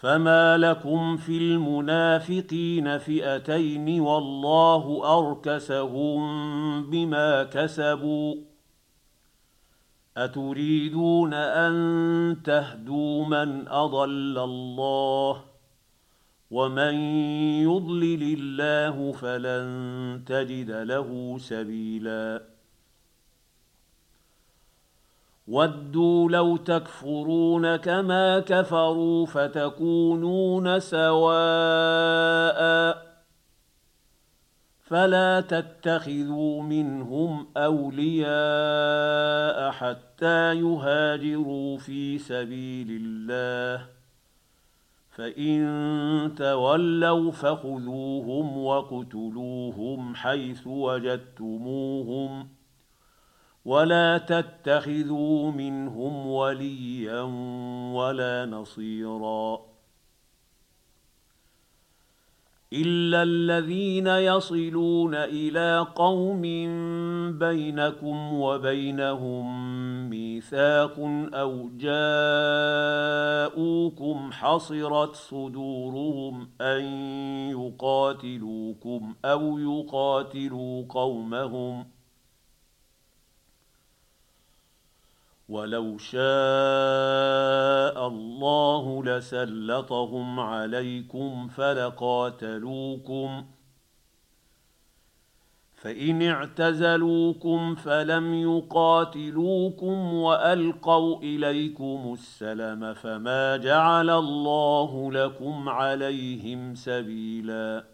فما لكم في المنافقين فئتين والله أركسهم بما كسبوا أتريدون أن تهدوا من أضل الله ومن يضلل الله فلن تجد له سبيلا ودوا لو تكفرون كما كفروا فتكونون سواء فلا تتخذوا منهم أولياء حتى يهاجروا في سبيل الله فإن تولوا فخذوهم وَاقْتُلُوهُمْ حيث وجدتموهم ولا تتخذوا منهم وليا ولا نصيرا إلا الذين يصلون إلى قوم بينكم وبينهم ميثاق أو جاءوكم حصرت صدورهم أن يقاتلوكم أو يقاتلوا قومهم ولو شاء الله لسلطهم عليكم فلقاتلوكم فإن اعتزلوكم فلم يقاتلوكم وألقوا إليكم السلم فما جعل الله لكم عليهم سبيلا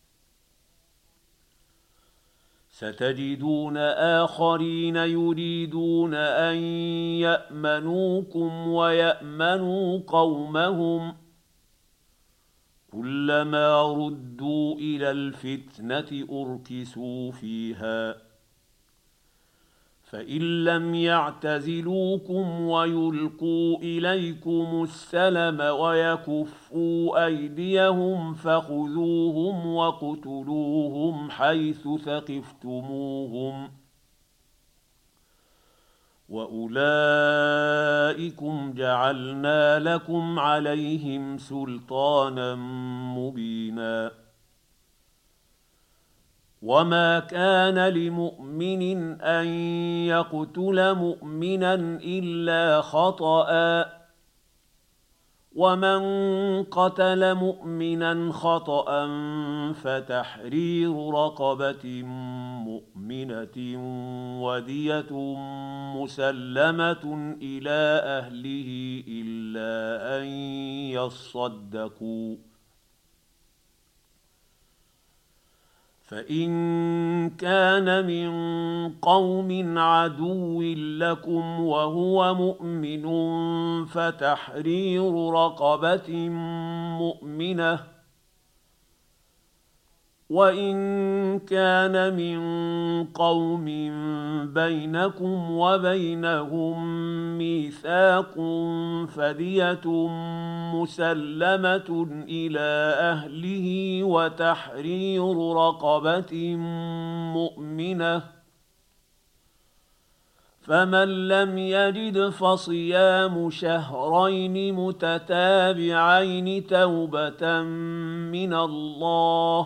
ستجدون آخرين يريدون أن يأمنوكم ويأمنوا قومهم كلما ردوا إلى الفتنة أركسوا فيها فإن لم يعتزلوكم ويلقوا إليكم السلم ويكفوا أيديهم فخذوهم واقتلوهم حيث ثقفتموهم وأولئكم جعلنا لكم عليهم سلطانا مبينا وما كان لمؤمن أن يقتل مؤمنا إلا خطأ ومن قتل مؤمنا خطأ فتحرير رقبة مؤمنة ودية مسلمة إلى أهله إلا أن يصدقوا فإن كان من قوم عدو لكم وهو مؤمن فتحرير رقبة مؤمنة وإن كان من قوم بينكم وبينهم ميثاق فدية مسلمة إلى أهله وتحرير رقبة مؤمنة فمن لم يجد فصيام شهرين متتابعين توبة من الله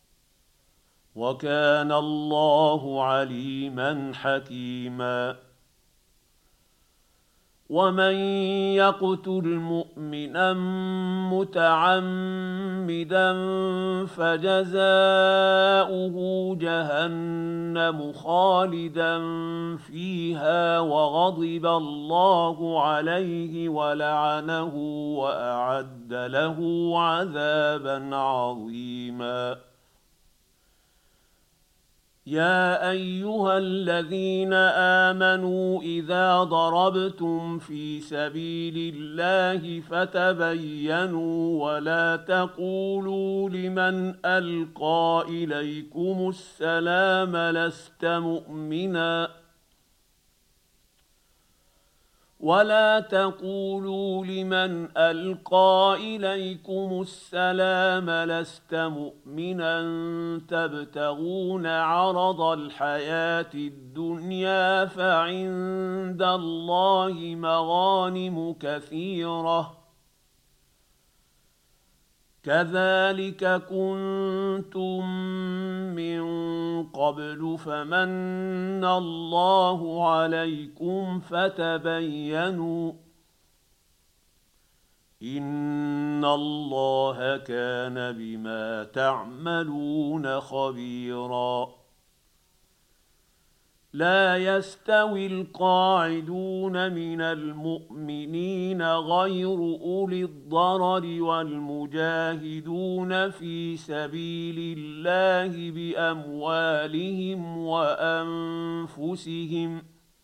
وكان الله عليما حكيما ومن يقتل مؤمنا متعمدا فجزاؤه جهنم خالدا فيها وغضب الله عليه ولعنه وأعد له عذابا عظيما يا أيها الذين آمنوا إذا ضربتم في سبيل الله فتبينوا ولا تقولوا لمن ألقى إليكم السلام لست مؤمنا ولا تقولوا لمن ألقى إليكم السلام لست مؤمنا تبتغون عرض الحياة الدنيا فعند الله مغانم كثيرة كذلك كنتم من قبل فمن الله عليكم فتبينوا إن الله كان بما تعملون خبيرا. لا يستوي القاعدون من المؤمنين غير أولي الضرر والمجاهدون في سبيل الله بأموالهم وأنفسهم.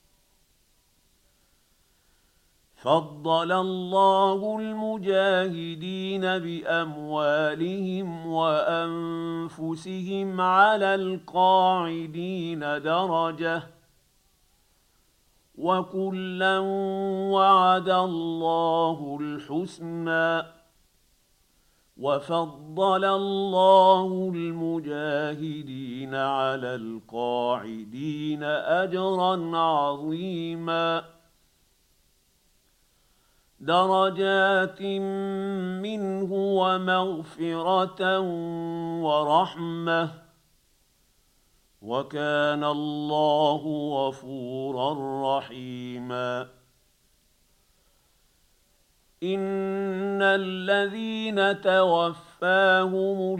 فضل الله المجاهدين بأموالهم وأنفسهم على القاعدين درجة، وكلا وعد الله الحسنى، وفضل الله المجاهدين على القاعدين أجرا عظيما. درجات منه ومغفرة ورحمة، وكان الله غفورا رحيما. إن الذين توفاهم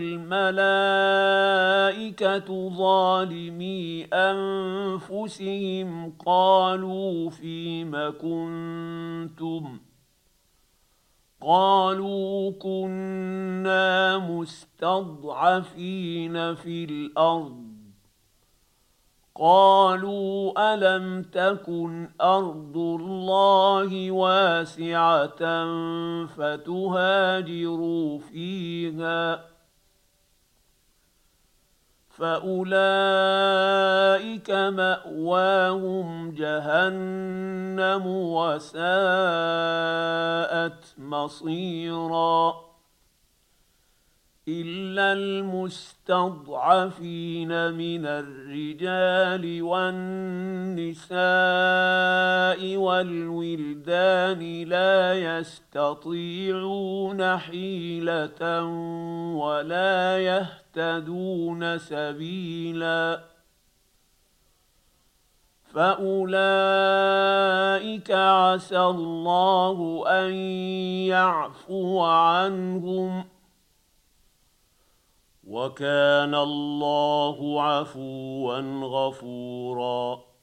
الملائكة ظالمي أنفسهم قالوا فيم كنتم؟ قالوا كنا مستضعفين في الأرض. قالوا ألم تكن أرض الله واسعة فتهاجروا فيها، فأولئك مأواهم جهنم وساءت مصيرا. إلا المستضعفين من الرجال والنساء والولدان لا يستطيعون حيلة ولا يهتدون سبيلا، فأولئك عسى الله أن يعفو عنهم، وكان الله عفوا غفورا.